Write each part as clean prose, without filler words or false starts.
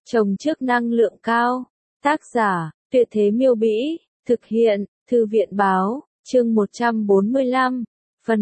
Trồng trước năng lượng cao. Tác giả, Tuyệt Thế Miêu Bĩ, thực hiện, Thư viện Báo, chương 145, phần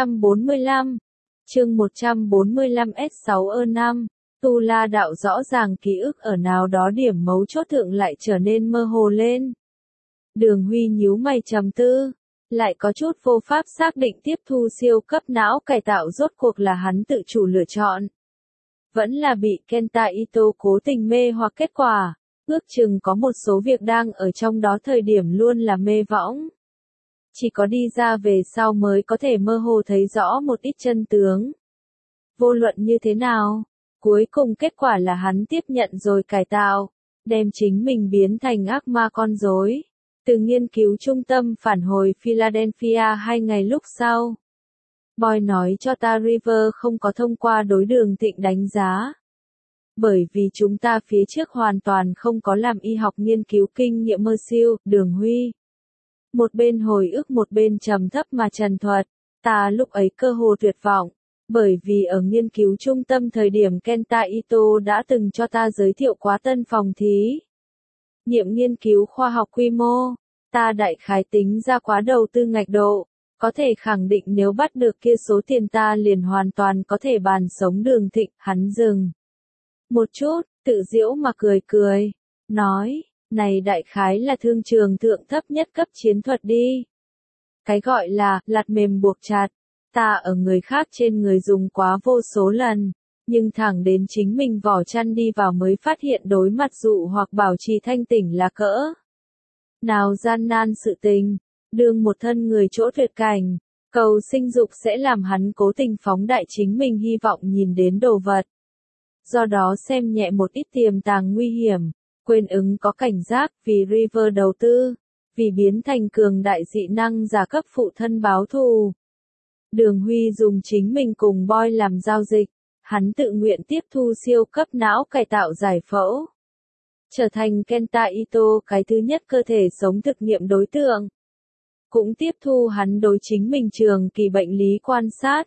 145, chương 145 S6E5, Tu La Đạo rõ ràng ký ức ở nào đó điểm mấu chốt thượng lại trở nên mơ hồ lên. Đường Huy nhíu mày trầm tư, lại có chút vô pháp xác định tiếp thu siêu cấp não cải tạo rốt cuộc là hắn tự chủ lựa chọn. Vẫn là bị Kenta Ito cố tình mê hoặc kết quả, ước chừng có một số việc đang ở trong đó thời điểm luôn là mê võng. Chỉ có đi ra về sau mới có thể mơ hồ thấy rõ một ít chân tướng. Vô luận như thế nào, cuối cùng kết quả là hắn tiếp nhận rồi cải tạo, đem chính mình biến thành ác ma con rối. Từ nghiên cứu trung tâm phản hồi Philadelphia 2 ngày lúc sau. Boy nói cho ta River không có thông qua đối Đường Thịnh đánh giá. Bởi vì chúng ta phía trước hoàn toàn không có làm y học nghiên cứu kinh nghiệm mơ siêu, Đường Huy. Một bên hồi ức một bên trầm thấp mà trần thuật, ta lúc ấy cơ hồ tuyệt vọng. Bởi vì ở nghiên cứu trung tâm thời điểm Kenta Ito đã từng cho ta giới thiệu quá tân phòng thí nghiệm nghiên cứu khoa học quy mô, ta đại khái tính ra quá đầu tư ngạch độ, có thể khẳng định nếu bắt được kia số tiền ta liền hoàn toàn có thể bàn sống Đường Thịnh. Hắn dừng một chút, tự giễu mà cười cười, nói, này đại khái là thương trường thượng thấp nhất cấp chiến thuật đi. Cái gọi là lạt mềm buộc chặt, ta ở người khác trên người dùng quá vô số lần. Nhưng thẳng đến chính mình vỏ chăn đi vào mới phát hiện đối mặt dụ hoặc bảo trì thanh tỉnh là cỡ nào gian nan sự tình, đương một thân người chỗ tuyệt cảnh, cầu sinh dục sẽ làm hắn cố tình phóng đại chính mình hy vọng nhìn đến đồ vật. Do đó xem nhẹ một ít tiềm tàng nguy hiểm, quên ứng có cảnh giác vì River đầu tư, vì biến thành cường đại dị năng giả cấp phụ thân báo thù. Đường Huy dùng chính mình cùng Boy làm giao dịch. Hắn tự nguyện tiếp thu siêu cấp não cải tạo giải phẫu. Trở thành Kenta Ito cái thứ nhất cơ thể sống thực nghiệm đối tượng. Cũng tiếp thu hắn đối chính mình trường kỳ bệnh lý quan sát.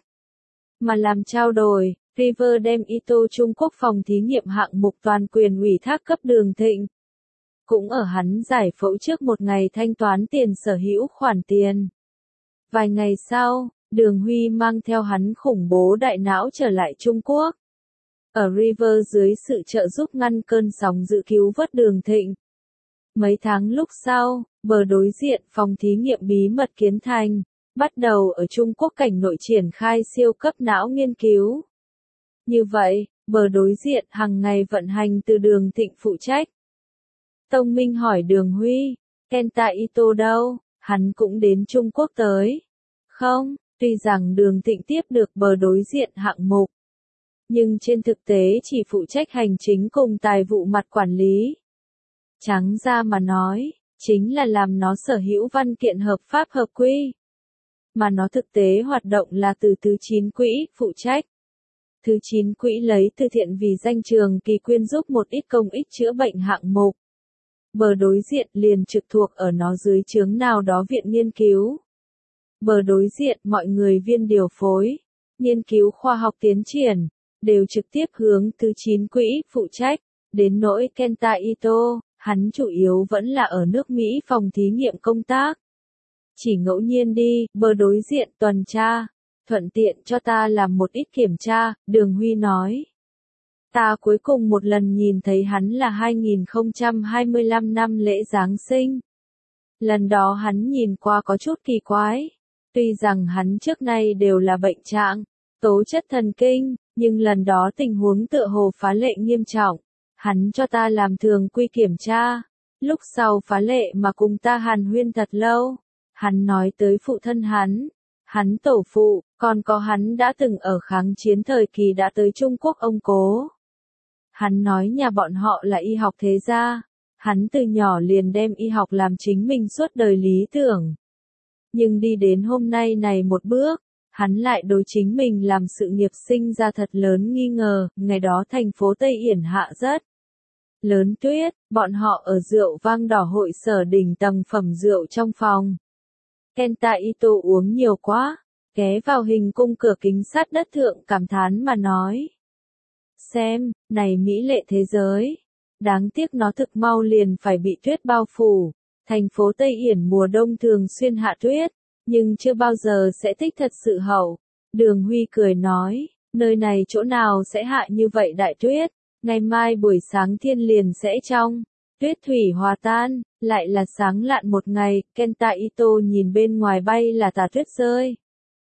Mà làm trao đổi, River đem Ito Trung Quốc phòng thí nghiệm hạng mục toàn quyền ủy thác cấp Đường Thịnh. Cũng ở hắn giải phẫu trước một ngày thanh toán tiền sở hữu khoản tiền. Vài ngày sau, Đường Huy mang theo hắn khủng bố đại não trở lại Trung Quốc. Ở River dưới sự trợ giúp ngăn cơn sóng dữ cứu vớt Đường Thịnh. Mấy tháng lúc sau, bờ đối diện phòng thí nghiệm bí mật kiến thành, bắt đầu ở Trung Quốc cảnh nội triển khai siêu cấp não nghiên cứu. Như vậy, bờ đối diện hàng ngày vận hành từ Đường Thịnh phụ trách. Tông Minh hỏi Đường Huy, Kenta Ito đâu, hắn cũng đến Trung Quốc tới. Không. Tuy rằng Đường Thịnh tiếp được bờ đối diện hạng mục, nhưng trên thực tế chỉ phụ trách hành chính cùng tài vụ mặt quản lý. Trắng ra mà nói, chính là làm nó sở hữu văn kiện hợp pháp hợp quy. Mà nó thực tế hoạt động là từ thứ 9 quỹ phụ trách. Thứ 9 quỹ lấy từ thiện vì danh trường kỳ quyên giúp một ít công ích chữa bệnh hạng mục. Bờ đối diện liền trực thuộc ở nó dưới chướng nào đó viện nghiên cứu. Bờ đối diện mọi người viên điều phối, nghiên cứu khoa học tiến triển, đều trực tiếp hướng thứ 9 quỹ phụ trách, đến nỗi Kenta Ito, hắn chủ yếu vẫn là ở nước Mỹ phòng thí nghiệm công tác. Chỉ ngẫu nhiên đi, bờ đối diện tuần tra, thuận tiện cho ta làm một ít kiểm tra, Đường Huy nói. Ta cuối cùng một lần nhìn thấy hắn là 2025 năm lễ Giáng sinh. Lần đó hắn nhìn qua có chút kỳ quái. Tuy rằng hắn trước nay đều là bệnh trạng, tố chất thần kinh, nhưng lần đó tình huống tựa hồ phá lệ nghiêm trọng. Hắn cho ta làm thường quy kiểm tra. Lúc sau phá lệ mà cùng ta hàn huyên thật lâu. Hắn nói tới phụ thân hắn tổ phụ, còn có hắn đã từng ở kháng chiến thời kỳ đã tới Trung Quốc ông cố. Hắn nói nhà bọn họ là y học thế gia. Hắn từ nhỏ liền đem y học làm chính mình suốt đời lý tưởng. Nhưng đi đến hôm nay này một bước, hắn lại đối chính mình làm sự nghiệp sinh ra thật lớn nghi ngờ. Ngày đó thành phố Tây Yển hạ rất lớn tuyết, bọn họ ở rượu vang đỏ hội sở đỉnh tầng phẩm rượu trong phòng. Kenta Ito uống nhiều quá, ghé vào hình cung cửa kính sát đất thượng cảm thán mà nói. Xem, này mỹ lệ thế giới, Đáng tiếc nó thực mau liền phải bị tuyết bao phủ. Thành phố Tây Yển mùa đông thường xuyên hạ tuyết, nhưng chưa bao giờ sẽ thích thật sự hậu. Đường Huy cười nói, nơi này chỗ nào sẽ hạ như vậy đại tuyết, ngày mai buổi sáng thiên liền sẽ trong. Tuyết thủy hòa tan, lại là sáng lạn một ngày, Kenta Ito nhìn bên ngoài bay là tà tuyết rơi.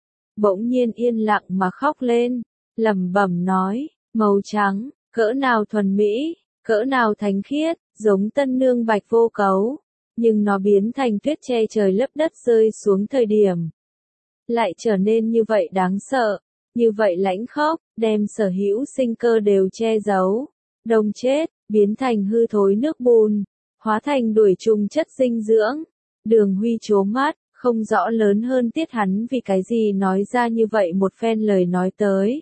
Bỗng nhiên yên lặng mà khóc lên, lẩm bẩm nói, màu trắng, cỡ nào thuần mỹ, cỡ nào thánh khiết, giống tân nương bạch vô cấu. Nhưng nó biến thành tuyết che trời lấp đất rơi xuống thời điểm. Lại trở nên như vậy đáng sợ, như vậy lãnh khốc, đem sở hữu sinh cơ đều che giấu. Đông chết, biến thành hư thối nước bùn, hóa thành đuổi trùng chất dinh dưỡng. Đường Huy trố mắt, không rõ lớn hơn tiết hắn vì cái gì nói ra như vậy một phen lời nói tới.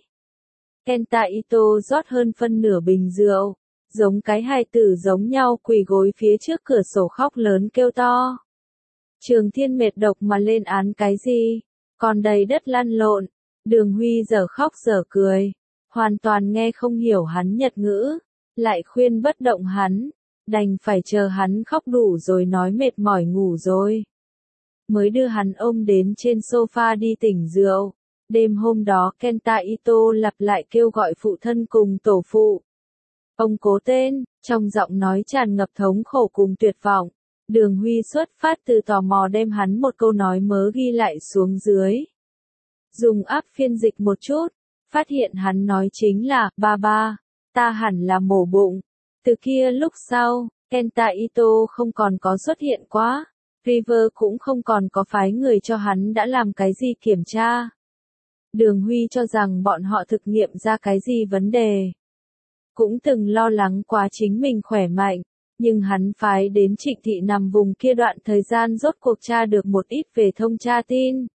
Kenta Ito rót hơn phân nửa bình rượu, giống cái hài tử giống nhau quỳ gối phía trước cửa sổ khóc lớn kêu to. Trường Thiên mệt độc mà lên án cái gì, còn đầy đất lăn lộn. Đường Huy giờ khóc giờ cười, hoàn toàn nghe không hiểu hắn Nhật ngữ, lại khuyên bất động hắn, đành phải chờ hắn khóc đủ rồi nói mệt mỏi ngủ rồi. Mới đưa hắn ôm đến trên sofa đi tỉnh rượu. Đêm hôm đó Kenta Ito lặp lại kêu gọi phụ thân cùng tổ phụ. Ông cố tên, trong giọng nói tràn ngập thống khổ cùng tuyệt vọng. Đường Huy xuất phát từ tò mò đem hắn một câu nói mớ ghi lại xuống dưới. Dùng áp phiên dịch một chút, phát hiện hắn nói chính là, ba, ta hẳn là mổ bụng. Từ kia lúc sau, Kenta Ito không còn có xuất hiện quá. River cũng không còn có phái người cho hắn đã làm cái gì kiểm tra. Đường Huy cho rằng bọn họ thực nghiệm ra cái gì vấn đề. Cũng từng lo lắng quá chính mình khỏe mạnh, nhưng hắn phái đến Trịnh Thị nằm vùng kia đoạn thời gian rốt cuộc tra được một ít về thông tra tin.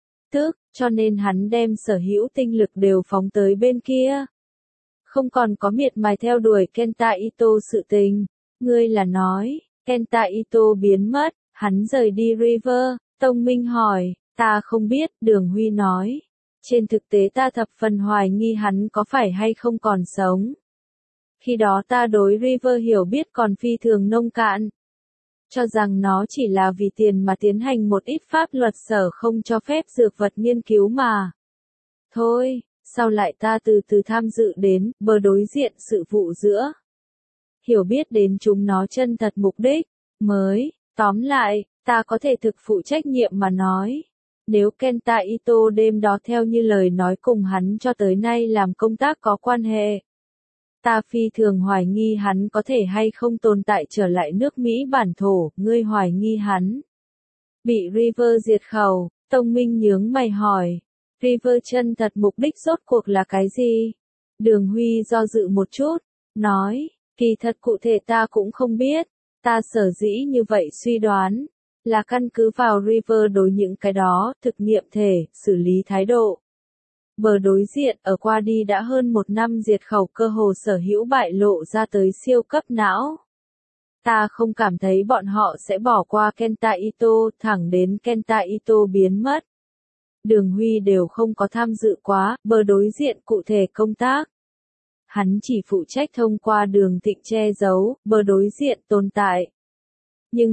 Cho nên hắn đem sở hữu tinh lực đều phóng tới bên kia. Không còn có miệt mài theo đuổi Kenta Ito sự tình. Ngươi là nói, Kenta Ito biến mất, hắn rời đi River. Tông Minh hỏi, ta không biết, Đường Huy nói. Trên thực tế ta thập phần hoài nghi hắn có phải hay không còn sống. Khi đó ta đối River hiểu biết còn phi thường nông cạn. Cho rằng nó chỉ là vì tiền mà tiến hành một ít pháp luật sở không cho phép dược vật nghiên cứu mà. Thôi, sau lại ta từ từ tham dự đến bờ đối diện sự vụ giữa. Hiểu biết đến chúng nó chân thật mục đích, mới, tóm lại, ta có thể thực phụ trách nhiệm mà nói. Nếu Kenta Ito đêm đó theo như lời nói cùng hắn cho tới nay làm công tác có quan hệ. Ta phi thường hoài nghi hắn có thể hay không tồn tại trở lại nước Mỹ bản thổ, ngươi hoài nghi hắn. Bị River diệt khẩu, Tông Minh nhướng mày hỏi. River chân thật mục đích rốt cuộc là cái gì? Đường Huy do dự một chút, nói, kỳ thật cụ thể ta cũng không biết, ta sở dĩ như vậy suy đoán, là căn cứ vào River đối những cái đó, thực nghiệm thể, xử lý thái độ. Bờ đối diện ở qua đi đã hơn một năm diệt khẩu cơ hồ sở hữu bại lộ ra tới siêu cấp não. Ta không cảm thấy bọn họ sẽ bỏ qua Kenta Ito thẳng đến Kenta Ito biến mất. Đường Huy đều không có tham dự quá, bờ đối diện cụ thể công tác. Hắn chỉ phụ trách thông qua Đường Thịnh che giấu, bờ đối diện tồn tại. Nhưng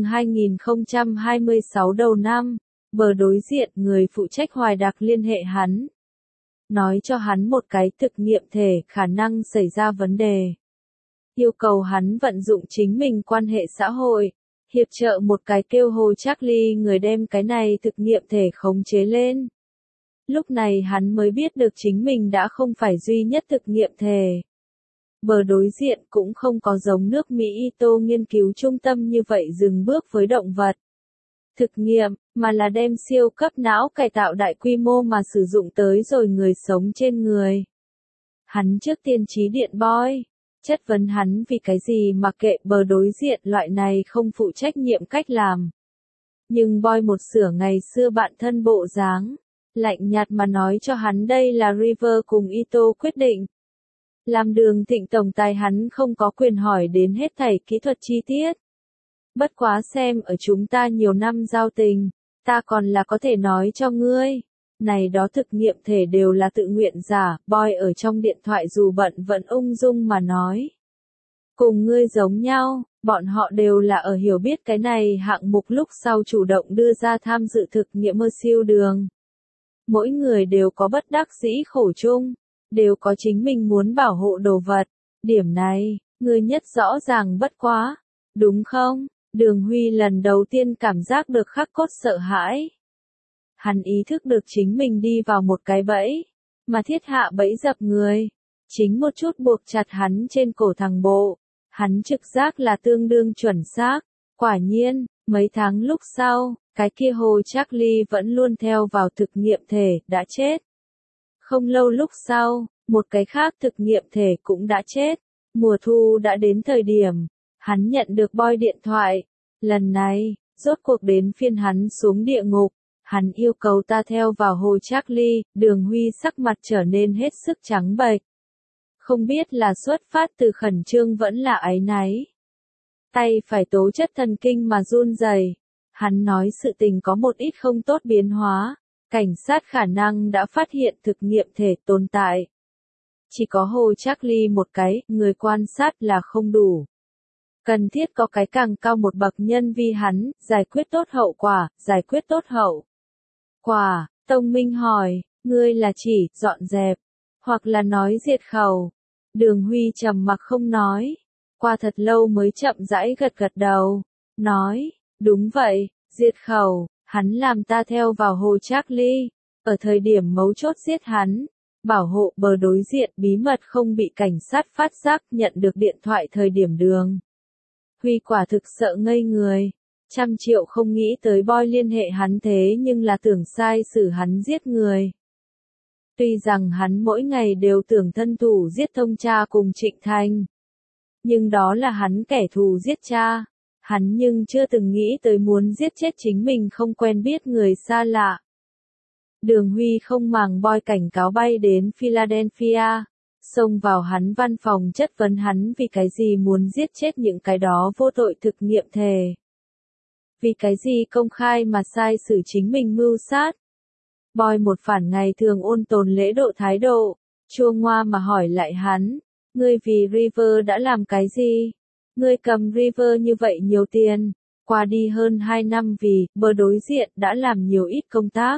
2026 đầu năm, bờ đối diện người phụ trách Hoài Đặc liên hệ hắn. Nói cho hắn một cái thực nghiệm thể khả năng xảy ra vấn đề. Yêu cầu hắn vận dụng chính mình quan hệ xã hội, hiệp trợ một cái kêu Hồ Charlie người đem cái này thực nghiệm thể khống chế lên. Lúc này hắn mới biết được chính mình đã không phải duy nhất thực nghiệm thể. Bờ đối diện cũng không có giống nước Mỹ Ito nghiên cứu trung tâm như vậy dừng bước với động vật. Thực nghiệm, mà là đem siêu cấp não cải tạo đại quy mô mà sử dụng tới rồi người sống trên người. Hắn trước tiên trí điện Boy, chất vấn hắn vì cái gì mà kệ bờ đối diện loại này không phụ trách nhiệm cách làm. Nhưng Boy một sửa ngày xưa bạn thân bộ dáng, lạnh nhạt mà nói cho hắn đây là River cùng Ito quyết định. Làm Đường Thịnh tổng tài hắn không có quyền hỏi đến hết thảy kỹ thuật chi tiết. Bất quá xem ở chúng ta nhiều năm giao tình, ta còn là có thể nói cho ngươi. Này đó thực nghiệm thể đều là tự nguyện giả, Boy ở trong điện thoại dù bận vẫn ung dung mà nói. Cùng ngươi giống nhau, bọn họ đều là ở hiểu biết cái này hạng mục lúc sau chủ động đưa ra tham dự thực nghiệm mơ siêu đường. Mỗi người đều có bất đắc dĩ khổ chung, đều có chính mình muốn bảo hộ đồ vật. Điểm này, ngươi nhất rõ ràng bất quá, đúng không? Đường Huy lần đầu tiên cảm giác được khắc cốt sợ hãi. Hắn ý thức được chính mình đi vào một cái bẫy, mà thiết hạ bẫy dập người. Chính một chút buộc chặt hắn trên cổ thằng bộ. Hắn trực giác là tương đương chuẩn xác. Quả nhiên, mấy tháng lúc sau, cái kia hồ Charlie vẫn luôn theo vào thực nghiệm thể, đã chết. Không lâu lúc sau, một cái khác thực nghiệm thể cũng đã chết. Mùa thu đã đến thời điểm, hắn nhận được Boy điện thoại. Lần này, rốt cuộc đến phiên hắn xuống địa ngục. Hắn yêu cầu ta theo vào hồ Charlie, Đường Huy sắc mặt trở nên hết sức trắng bệch. Không biết là xuất phát từ khẩn trương vẫn là áy náy. Tay phải tố chất thần kinh mà run rẩy. Hắn nói sự tình có một ít không tốt biến hóa. Cảnh sát khả năng đã phát hiện thực nghiệm thể tồn tại. Chỉ có hồ Charlie một cái, người quan sát là không đủ. Cần thiết có cái càng cao một bậc nhân vi hắn, giải quyết tốt hậu quả, giải quyết tốt hậu quả. Tông Minh hỏi, ngươi là chỉ dọn dẹp, hoặc là nói diệt khẩu. Đường Huy trầm mặc không nói. Qua thật lâu mới chậm rãi gật gật đầu. Nói, đúng vậy, diệt khẩu, hắn làm ta theo vào hồ Charlie. Ở thời điểm mấu chốt giết hắn. Bảo hộ bờ đối diện bí mật không bị cảnh sát phát giác nhận được điện thoại thời điểm Đường Huy quả thực sợ ngây người. 100 triệu không nghĩ tới Boy liên hệ hắn thế nhưng là tưởng sai xử hắn giết người. Tuy rằng hắn mỗi ngày đều tưởng thân thủ giết thông cha cùng Trịnh Thành. Nhưng đó là hắn kẻ thù giết cha. Hắn nhưng chưa từng nghĩ tới muốn giết chết chính mình không quen biết người xa lạ. Đường Huy không màng Boy cảnh cáo bay đến Philadelphia. Xông vào hắn văn phòng chất vấn hắn vì cái gì muốn giết chết những cái đó vô tội thực nghiệm thể. Vì cái gì công khai mà sai xử chính mình mưu sát. Boy một phản ngày thường ôn tồn lễ độ thái độ, chua ngoa mà hỏi lại hắn, ngươi vì River đã làm cái gì? Ngươi cầm River như vậy nhiều tiền, qua đi hơn 2 năm vì bờ đối diện đã làm nhiều ít công tác.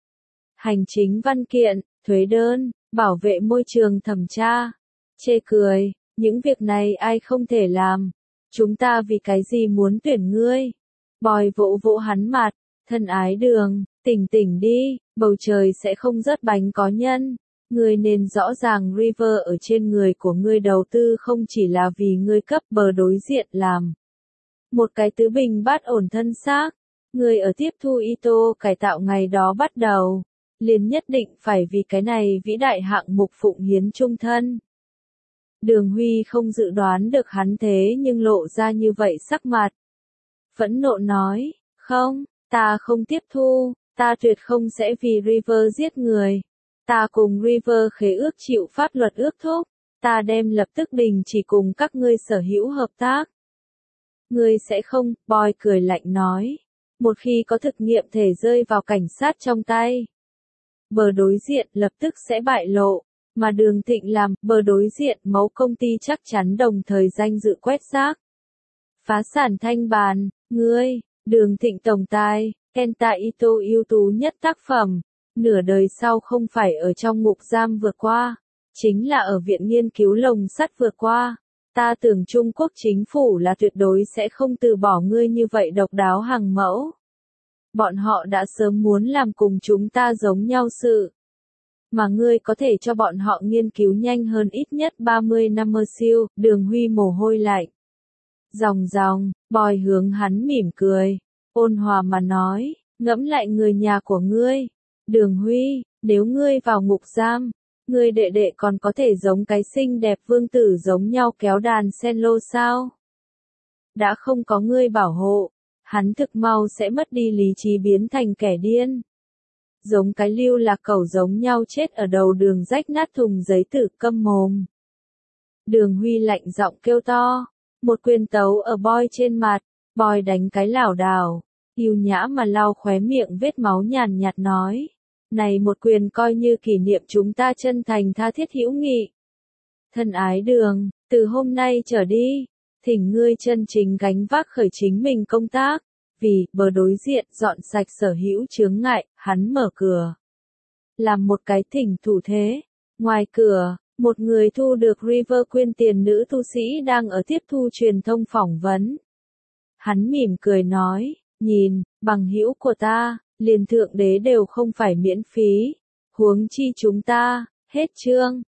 Hành chính văn kiện, thuế đơn, bảo vệ môi trường thẩm tra. Chê cười, những việc này ai không thể làm. Chúng ta vì cái gì muốn tuyển ngươi? Boy vỗ vỗ hắn mặt, thân ái Đường, tỉnh tỉnh đi, bầu trời sẽ không rớt bánh có nhân. Ngươi nên rõ ràng River ở trên người của ngươi đầu tư không chỉ là vì ngươi cấp bờ đối diện làm. Một cái tứ bình bát ổn thân xác. Ngươi ở tiếp thu Ito cải tạo ngày đó bắt đầu. Liền nhất định phải vì cái này vĩ đại hạng mục phụng hiến trung thân. Đường Huy không dự đoán được hắn thế nhưng lộ ra như vậy sắc mặt. Phẫn nộ nói, không, ta không tiếp thu, ta tuyệt không sẽ vì River giết người. Ta cùng River khế ước chịu pháp luật ước thúc, ta đem lập tức đình chỉ cùng các ngươi sở hữu hợp tác. Ngươi sẽ không, Boy cười lạnh nói. Một khi có thực nghiệm thể rơi vào cảnh sát trong tay. Bờ đối diện lập tức sẽ bại lộ, mà Đường Thịnh làm, bờ đối diện mẫu công ty chắc chắn đồng thời danh dự quét rác. Phá sản thanh bàn, ngươi, Đường Thịnh tổng tài, Kenta Ito ưu tú nhất tác phẩm, nửa đời sau không phải ở trong ngục giam vừa qua, chính là ở viện nghiên cứu lồng sắt vừa qua. Ta tưởng Trung Quốc chính phủ là tuyệt đối sẽ không từ bỏ ngươi như vậy độc đáo hàng mẫu. Bọn họ đã sớm muốn làm cùng chúng ta giống nhau sự. Mà ngươi có thể cho bọn họ nghiên cứu nhanh hơn ít nhất 30 năm mơ siêu, Đường Huy mồ hôi lạnh. Ròng ròng, Boy hướng hắn mỉm cười, ôn hòa mà nói, ngẫm lại người nhà của ngươi. Đường Huy, nếu ngươi vào ngục giam, ngươi đệ đệ còn có thể giống cái xinh đẹp vương tử giống nhau kéo đàn cello sao? Đã không có ngươi bảo hộ. Hắn thực mau sẽ mất đi lý trí biến thành kẻ điên. Giống cái lưu lạc cẩu giống nhau chết ở đầu đường rách nát thùng giấy tử câm mồm. Đường Huy lạnh giọng kêu to. Một quyền tấu ở Boy trên mặt. Boy đánh cái lảo đảo. Yêu nhã mà lau khóe miệng vết máu nhàn nhạt nói. Này một quyền coi như kỷ niệm chúng ta chân thành tha thiết hữu nghị. Thân ái Đường, từ hôm nay trở đi, thỉnh ngươi chân chính gánh vác khởi chính mình công tác, vì bờ đối diện dọn sạch sở hữu chướng ngại, hắn mở cửa. Làm một cái thỉnh thủ thế. Ngoài cửa, một người thu được River Queen tiền nữ tu sĩ đang ở tiếp thu truyền thông phỏng vấn. Hắn mỉm cười nói, nhìn, bằng hữu của ta, liền thượng đế đều không phải miễn phí, huống chi chúng ta, hết chương.